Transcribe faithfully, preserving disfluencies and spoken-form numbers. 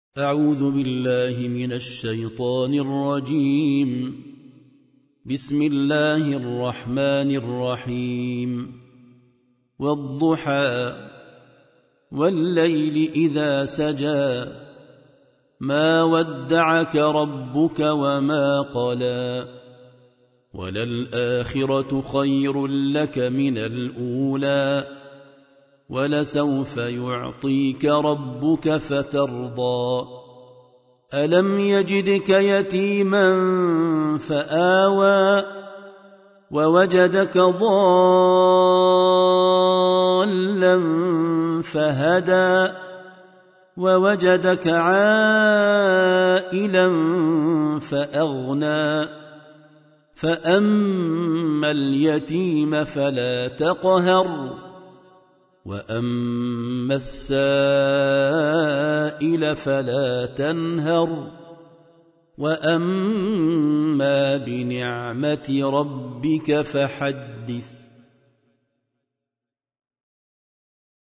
أعوذ بالله من الشيطان الرجيم. بسم الله الرحمن الرحيم. والضحى والليل إذا سجى ما ودعك ربك وما قلى وللآخرة خير لك من الأولى ولسوف يعطيك ربك فترضى ألم يجدك يتيما فآوى ووجدك ضالا فهدى ووجدك عائلا فأغنى فأما اليتيم فلا تقهر وأما السائل فلا تنهر وأما بنعمة ربك فحدث.